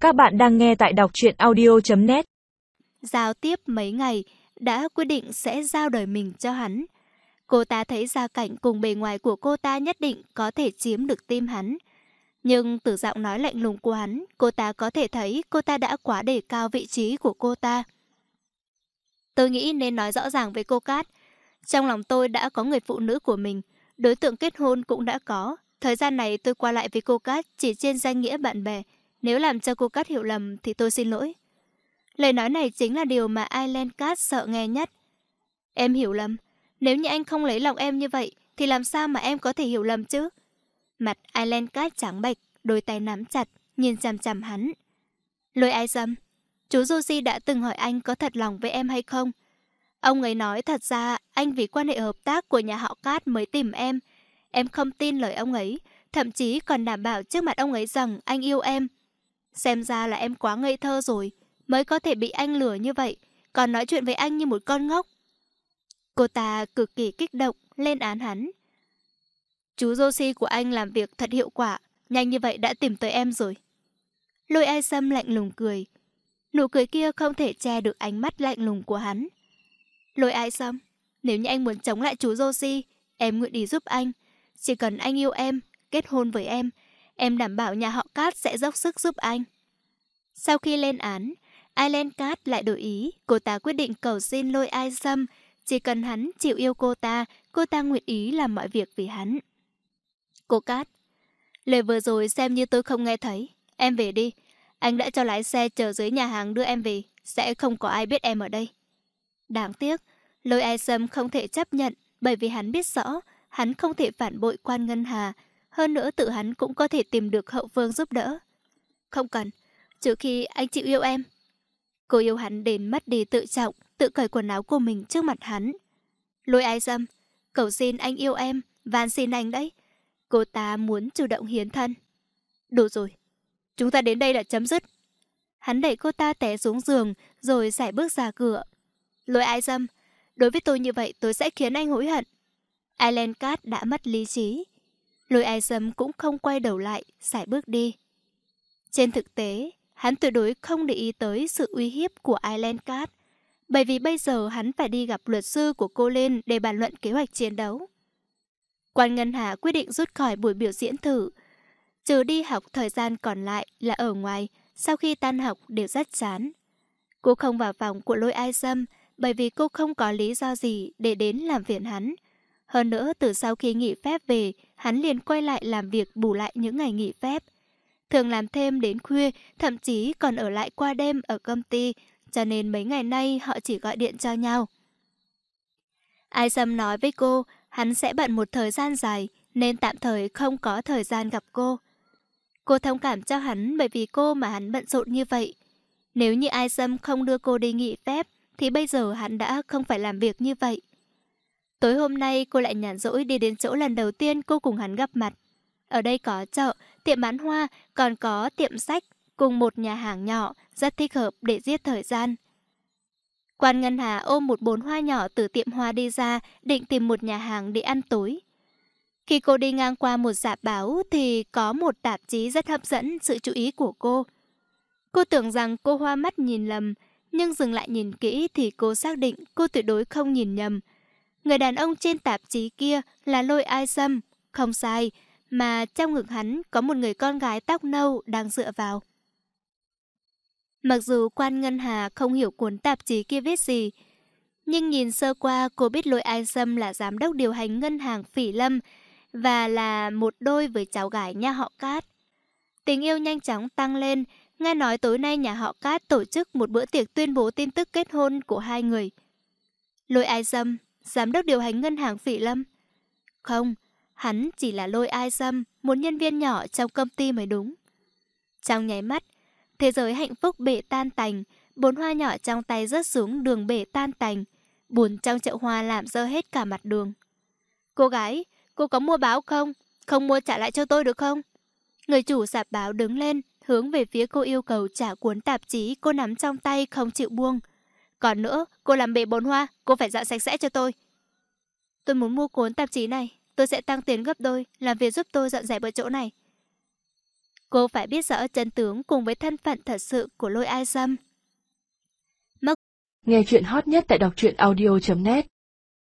Các bạn đang nghe tại đọc truyện audio.net. Giao tiếp mấy ngày, đã quyết định sẽ giao đời mình cho hắn. Cô ta thấy gia cảnh cùng bề ngoài của cô ta nhất định có thể chiếm được tim hắn. Nhưng từ giọng nói lạnh lùng của hắn, cô ta có thể thấy cô ta đã quá đề cao vị trí của cô ta. Tôi nghĩ nên nói rõ ràng với cô Cát. Trong lòng tôi đã có người phụ nữ của mình, đối tượng kết hôn cũng đã có. Thời gian này tôi qua lại với cô Cát chỉ trên danh nghĩa bạn bè. Nếu làm cho cô Cát hiểu lầm thì tôi xin lỗi. Lời nói này chính là điều mà Island Cat sợ nghe nhất. Em hiểu lầm. Nếu như anh không lấy lòng em như vậy, thì làm sao mà em có thể hiểu lầm chứ? Mặt Island Cat trắng bệch, đôi tay nắm chặt, nhìn chằm chằm hắn. Lôi ai dâm, chú Josie đã từng hỏi anh có thật lòng với em hay không? Ông ấy nói thật ra anh vì quan hệ hợp tác của nhà họ Cát mới tìm em. Em không tin lời ông ấy, thậm chí còn đảm bảo trước mặt ông ấy rằng anh yêu em. Xem ra là em quá ngây thơ rồi, mới có thể bị anh lừa như vậy, còn nói chuyện với anh như một con ngốc. Cô ta cực kỳ kích động, lên án hắn. Chú Josie của anh làm việc thật hiệu quả, nhanh như vậy đã tìm tới em rồi. Lôi ai xâm lạnh lùng cười. Nụ cười kia không thể che được ánh mắt lạnh lùng của hắn. Lôi ai xâm, nếu như anh muốn chống lại chú Josie, em nguyện ý giúp anh. Chỉ cần anh yêu em, kết hôn với em đảm bảo nhà họ Cát sẽ dốc sức giúp anh. Sau khi lên án, Island Cat lại đổi ý. Cô ta quyết định cầu xin Lôi ai xâm. Chỉ cần hắn chịu yêu cô ta nguyện ý làm mọi việc vì hắn. Cô Cát, lời vừa rồi xem như tôi không nghe thấy. Em về đi. Anh đã cho lái xe chờ dưới nhà hàng đưa em về. Sẽ không có ai biết em ở đây. Đáng tiếc, Lôi ai xâm không thể chấp nhận, bởi vì hắn biết rõ hắn không thể phản bội Quan Ngân Hà. Hơn nữa tự hắn cũng có thể tìm được hậu phương giúp đỡ. Không cần, trừ khi anh chịu yêu em. Cô yêu hắn đến mất đi tự trọng, tự cởi quần áo của mình trước mặt hắn. Lôi ai dâm, cầu xin anh yêu em, van xin anh đấy. Cô ta muốn chủ động hiến thân. Đủ rồi, chúng ta đến đây là chấm dứt. Hắn đẩy cô ta té xuống giường, rồi sải bước ra cửa. Lôi ai dâm, đối với tôi như vậy tôi sẽ khiến anh hối hận. Island Cat đã mất lý trí. Lôi ai dâm cũng không quay đầu lại, sải bước đi. Trên thực tế, hắn tuyệt đối không để ý tới sự uy hiếp của Island Cat, bởi vì bây giờ hắn phải đi gặp luật sư của cô Lên để bàn luận kế hoạch chiến đấu. Quan Ngân Hà quyết định rút khỏi buổi biểu diễn thử. Trừ đi học, thời gian còn lại là ở ngoài, sau khi tan học đều rất chán. Cô không vào phòng của Lôi ai dâm, bởi vì cô không có lý do gì để đến làm phiền hắn. Hơn nữa, từ sau khi nghỉ phép về, hắn liền quay lại làm việc bù lại những ngày nghỉ phép. Thường làm thêm đến khuya, thậm chí còn ở lại qua đêm ở công ty, cho nên mấy ngày nay họ chỉ gọi điện cho nhau. Ai Sâm nói với cô, hắn sẽ bận một thời gian dài, nên tạm thời không có thời gian gặp cô. Cô thông cảm cho hắn bởi vì cô mà hắn bận rộn như vậy. Nếu như Ai Sâm không đưa cô đi nghỉ phép, thì bây giờ hắn đã không phải làm việc như vậy. Tối hôm nay cô lại nhàn rỗi đi đến chỗ lần đầu tiên cô cùng hắn gặp mặt. Ở đây có chợ, tiệm bán hoa, còn có tiệm sách, cùng một nhà hàng nhỏ, rất thích hợp để giết thời gian. Quan Ngân Hà ôm một bồn hoa nhỏ từ tiệm hoa đi ra, định tìm một nhà hàng để ăn tối. Khi cô đi ngang qua một rạp báo thì có một tạp chí rất hấp dẫn sự chú ý của cô. Cô tưởng rằng cô hoa mắt nhìn lầm, nhưng dừng lại nhìn kỹ thì cô xác định cô tuyệt đối không nhìn nhầm. Người đàn ông trên tạp chí kia là Lôi ai dâm, không sai, mà trong ngực hắn có một người con gái tóc nâu đang dựa vào. Mặc dù Quan Ngân Hà không hiểu cuốn tạp chí kia viết gì, nhưng nhìn sơ qua cô biết Lôi ai dâm là giám đốc điều hành ngân hàng Phỉ Lâm và là một đôi với cháu gái nhà họ Cát. Tình yêu nhanh chóng tăng lên, nghe nói tối nay nhà họ Cát tổ chức một bữa tiệc tuyên bố tin tức kết hôn của hai người. Lôi ai dâm, giám đốc điều hành ngân hàng Phỉ Lâm? Không, hắn chỉ là Lôi ai dâm, một nhân viên nhỏ trong công ty mới đúng. Trong nháy mắt, thế giới hạnh phúc bể tan tành, bồn hoa nhỏ trong tay rớt xuống đường bể tan tành, bùn trong chậu hoa làm dơ hết cả mặt đường. Cô gái, cô có mua báo không? Không mua trả lại cho tôi được không? Người chủ rạp báo đứng lên, hướng về phía cô yêu cầu trả cuốn tạp chí cô nắm trong tay không chịu buông. Còn nữa, cô làm bể bồn hoa, cô phải dọn sạch sẽ cho tôi. Tôi muốn mua cuốn tạp chí này, tôi sẽ tăng tiền gấp đôi, làm việc giúp tôi dọn dẹp ở chỗ này. Cô phải biết rõ chân tướng cùng với thân phận thật sự của Lôi Ai Dâm. Nghe chuyện hot nhất tại đọc truyện audio.net